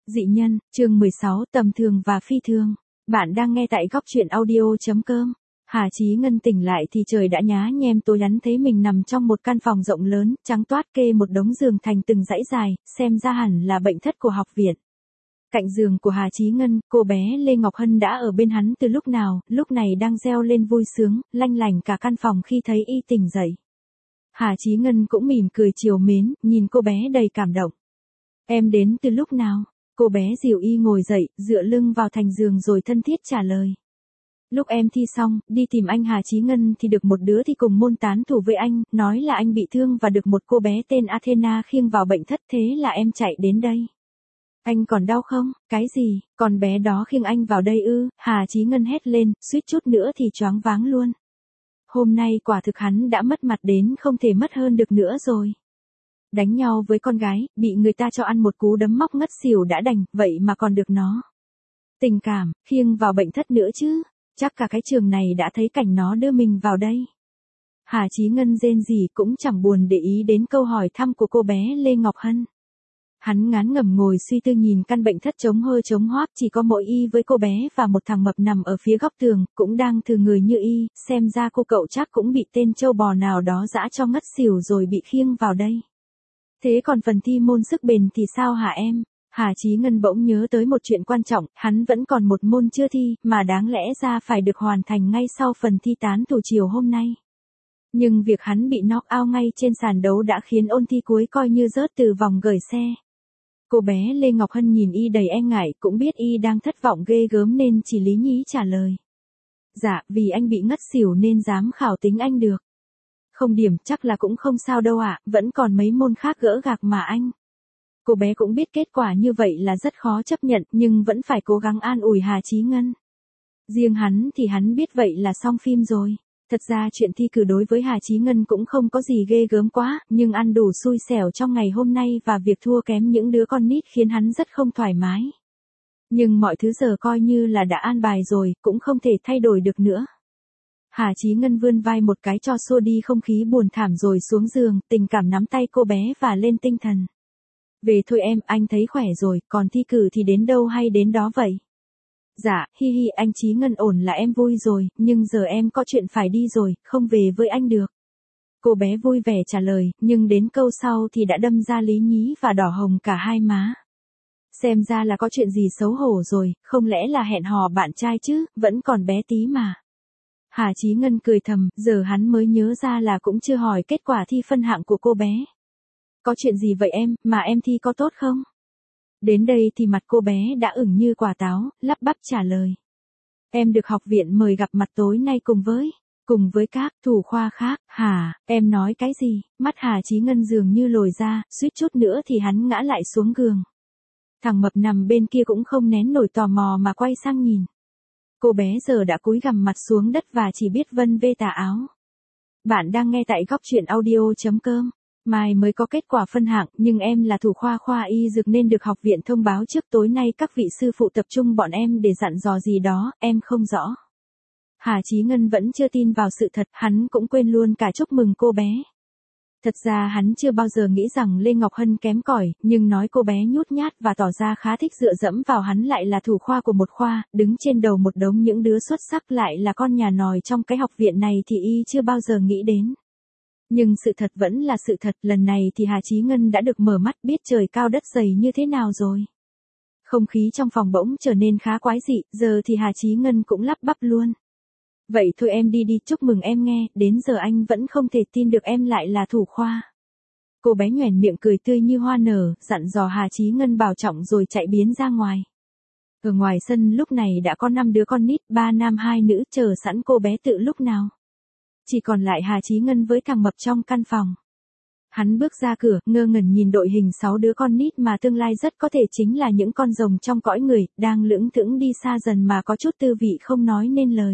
Dị nhân, chương 16, tầm thường và phi thường. Bạn đang nghe tại góc truyện audio.com. Hà Chí Ngân tỉnh lại thì trời đã nhá nhem tối lắn, thấy mình nằm trong một căn phòng rộng lớn, trắng toát kê một đống giường thành từng dãy dài, xem ra hẳn là bệnh thất của học viện. Cạnh giường của Hà Chí Ngân, cô bé Lê Ngọc Hân đã ở bên hắn từ lúc nào, lúc này đang reo lên vui sướng, lanh lành cả căn phòng khi thấy y tỉnh dậy. Hà Chí Ngân cũng mỉm cười trìu mến, nhìn cô bé đầy cảm động. Em đến từ lúc nào? Cô bé dìu y ngồi dậy, dựa lưng vào thành giường rồi thân thiết trả lời. Lúc em thi xong, đi tìm anh Hà Chí Ngân thì được một đứa thì cùng môn tán thủ với anh, nói là anh bị thương và được một cô bé tên Athena khiêng vào bệnh thất, thế là em chạy đến đây. Anh còn đau không? Cái gì? Con bé đó khiêng anh vào đây ư? Hà Chí Ngân hét lên, suýt chút nữa thì choáng váng luôn. Hôm nay quả thực hắn đã mất mặt đến không thể mất hơn được nữa rồi. Đánh nhau với con gái, bị người ta cho ăn một cú đấm móc ngất xỉu đã đành, vậy mà còn được nó. Tình cảm, khiêng vào bệnh thất nữa chứ, chắc cả cái trường này đã thấy cảnh nó đưa mình vào đây. Hà Chí Ngân rên rỉ cũng chẳng buồn để ý đến câu hỏi thăm của cô bé Lê Ngọc Hân. Hắn ngán ngẩm ngồi suy tư nhìn căn bệnh thất trống hơi trống hoác, chỉ có mỗi y với cô bé và một thằng mập nằm ở phía góc tường, cũng đang thừ người như y, xem ra cô cậu chắc cũng bị tên trâu bò nào đó dã cho ngất xỉu rồi bị khiêng vào đây. Thế còn phần thi môn sức bền thì sao hả em? Hà Chí Ngân bỗng nhớ tới một chuyện quan trọng, hắn vẫn còn một môn chưa thi, mà đáng lẽ ra phải được hoàn thành ngay sau phần thi tán thủ chiều hôm nay. Nhưng việc hắn bị knock out ngay trên sàn đấu đã khiến ôn thi cuối coi như rớt từ vòng gửi xe. Cô bé Lê Ngọc Hân nhìn y đầy e ngại, cũng biết y đang thất vọng ghê gớm nên chỉ lý nhí trả lời. Dạ, vì anh bị ngất xỉu nên dám khảo tính anh được. Không điểm chắc là cũng không sao đâu ạ, vẫn còn mấy môn khác gỡ gạc mà anh. Cô bé cũng biết kết quả như vậy là rất khó chấp nhận nhưng vẫn phải cố gắng an ủi Hà Chí Ngân. Riêng hắn thì hắn biết vậy là xong phim rồi. Thật ra chuyện thi cử đối với Hà Chí Ngân cũng không có gì ghê gớm quá, nhưng ăn đủ xui xẻo trong ngày hôm nay và việc thua kém những đứa con nít khiến hắn rất không thoải mái. Nhưng mọi thứ giờ coi như là đã an bài rồi, cũng không thể thay đổi được nữa. Hà Chí Ngân vươn vai một cái cho xua đi không khí buồn thảm rồi xuống giường, tình cảm nắm tay cô bé và lên tinh thần. Về thôi em, anh thấy khỏe rồi, còn thi cử thì đến đâu hay đến đó vậy? Dạ, hi hi, anh Chí Ngân ổn là em vui rồi, nhưng giờ em có chuyện phải đi rồi, không về với anh được. Cô bé vui vẻ trả lời, nhưng đến câu sau thì đã đâm ra lý nhí và đỏ hồng cả hai má. Xem ra là có chuyện gì xấu hổ rồi, không lẽ là hẹn hò bạn trai chứ, vẫn còn bé tí mà. Hà Chí Ngân cười thầm, giờ hắn mới nhớ ra là cũng chưa hỏi kết quả thi phân hạng của cô bé. Có chuyện gì vậy em, mà em thi có tốt không? Đến đây thì mặt cô bé đã ửng như quả táo, lắp bắp trả lời. Em được học viện mời gặp mặt tối nay cùng với các thủ khoa khác. Hả, em nói cái gì? Mắt Hà Chí Ngân dường như lồi ra, suýt chút nữa thì hắn ngã lại xuống giường. Thằng mập nằm bên kia cũng không nén nổi tò mò mà quay sang nhìn. Cô bé giờ đã cúi gằm mặt xuống đất và chỉ biết vân vê tà áo. Bạn đang nghe tại góc truyện audio.com. Mai mới có kết quả phân hạng, nhưng em là thủ khoa y dược nên được học viện thông báo trước, tối nay các vị sư phụ tập trung bọn em để dặn dò gì đó, em không rõ. Hà Chí Ngân vẫn chưa tin vào sự thật, hắn cũng quên luôn cả chúc mừng cô bé. Thật ra hắn chưa bao giờ nghĩ rằng Lê Ngọc Hân kém cỏi, nhưng nói cô bé nhút nhát và tỏ ra khá thích dựa dẫm vào hắn lại là thủ khoa của một khoa, đứng trên đầu một đống những đứa xuất sắc lại là con nhà nòi trong cái học viện này thì y chưa bao giờ nghĩ đến. Nhưng sự thật vẫn là sự thật, lần này thì Hà Chí Ngân đã được mở mắt biết trời cao đất dày như thế nào rồi. Không khí trong phòng bỗng trở nên khá quái dị, giờ thì Hà Chí Ngân cũng lắp bắp luôn. Vậy thôi em đi đi, chúc mừng em nghe, đến giờ anh vẫn không thể tin được em lại là thủ khoa. Cô bé nhoẻn miệng cười tươi như hoa nở, dặn dò Hà Chí Ngân bảo trọng rồi chạy biến ra ngoài. Ở ngoài sân lúc này đã có 5 đứa con nít, 3 nam 2 nữ chờ sẵn cô bé tự lúc nào. Chỉ còn lại Hà Chí Ngân với thằng mập trong căn phòng. Hắn bước ra cửa, ngơ ngẩn nhìn đội hình 6 đứa con nít mà tương lai rất có thể chính là những con rồng trong cõi người, đang lững thững đi xa dần mà có chút tư vị không nói nên lời.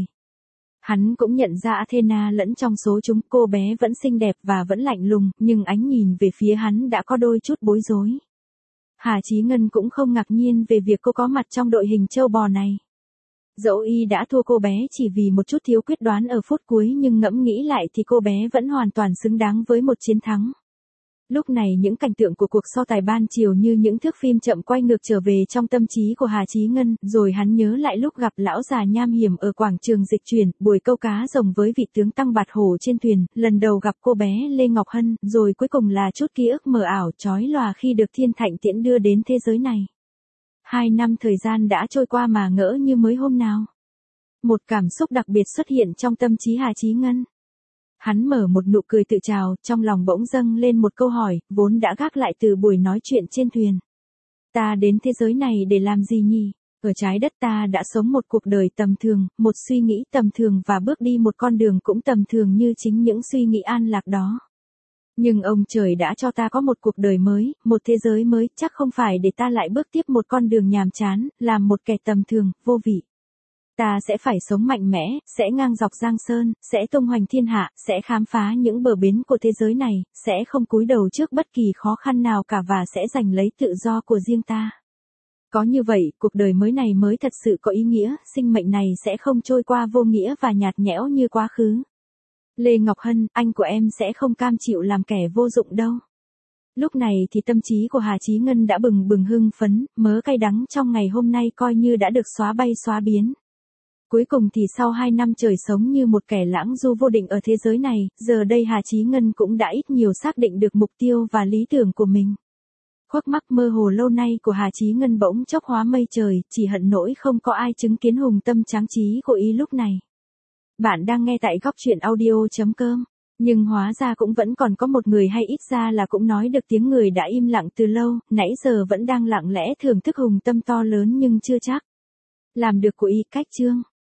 Hắn cũng nhận ra Athena lẫn trong số chúng, cô bé vẫn xinh đẹp và vẫn lạnh lùng, nhưng ánh nhìn về phía hắn đã có đôi chút bối rối. Hà Chí Ngân cũng không ngạc nhiên về việc cô có mặt trong đội hình trâu bò này. Dẫu y đã thua cô bé chỉ vì một chút thiếu quyết đoán ở phút cuối, nhưng ngẫm nghĩ lại thì cô bé vẫn hoàn toàn xứng đáng với một chiến thắng. Lúc này những cảnh tượng của cuộc so tài ban chiều như những thước phim chậm quay ngược trở về trong tâm trí của Hà Chí Ngân, rồi hắn nhớ lại lúc gặp lão già nham hiểm ở quảng trường dịch chuyển, buổi câu cá rồng với vị tướng Tăng Bạt Hổ trên thuyền, lần đầu gặp cô bé Lê Ngọc Hân, rồi cuối cùng là chút ký ức mờ ảo chói lòa khi được Thiên Thạnh Tiễn đưa đến thế giới này. 2 năm thời gian đã trôi qua mà ngỡ như mới hôm nào. Một cảm xúc đặc biệt xuất hiện trong tâm trí Hà Chí Ngân. Hắn mở một nụ cười tự trào, trong lòng bỗng dâng lên một câu hỏi, vốn đã gác lại từ buổi nói chuyện trên thuyền. Ta đến thế giới này để làm gì nhỉ? Ở trái đất ta đã sống một cuộc đời tầm thường, một suy nghĩ tầm thường và bước đi một con đường cũng tầm thường như chính những suy nghĩ an lạc đó. Nhưng ông trời đã cho ta có một cuộc đời mới, một thế giới mới, chắc không phải để ta lại bước tiếp một con đường nhàm chán, làm một kẻ tầm thường, vô vị. Ta sẽ phải sống mạnh mẽ, sẽ ngang dọc giang sơn, sẽ tung hoành thiên hạ, sẽ khám phá những bờ bến của thế giới này, sẽ không cúi đầu trước bất kỳ khó khăn nào cả và sẽ giành lấy tự do của riêng ta. Có như vậy, cuộc đời mới này mới thật sự có ý nghĩa, sinh mệnh này sẽ không trôi qua vô nghĩa và nhạt nhẽo như quá khứ. Lê Ngọc Hân, anh của em sẽ không cam chịu làm kẻ vô dụng đâu. Lúc này thì tâm trí của Hà Chí Ngân đã bừng bừng hưng phấn, mớ cay đắng trong ngày hôm nay coi như đã được xóa bay xóa biến. Cuối cùng thì sau 2 năm trời sống như một kẻ lãng du vô định ở thế giới này, giờ đây Hà Chí Ngân cũng đã ít nhiều xác định được mục tiêu và lý tưởng của mình. Khuất mắc mơ hồ lâu nay của Hà Chí Ngân bỗng chốc hóa mây trời, chỉ hận nỗi không có ai chứng kiến hùng tâm tráng trí của y lúc này. Bạn đang nghe tại góc truyện audio.com. Nhưng hóa ra cũng vẫn còn có một người hay ít ra là cũng nói được tiếng người đã im lặng từ lâu, nãy giờ vẫn đang lặng lẽ thưởng thức hùng tâm to lớn nhưng chưa chắc làm được của y. Cách chương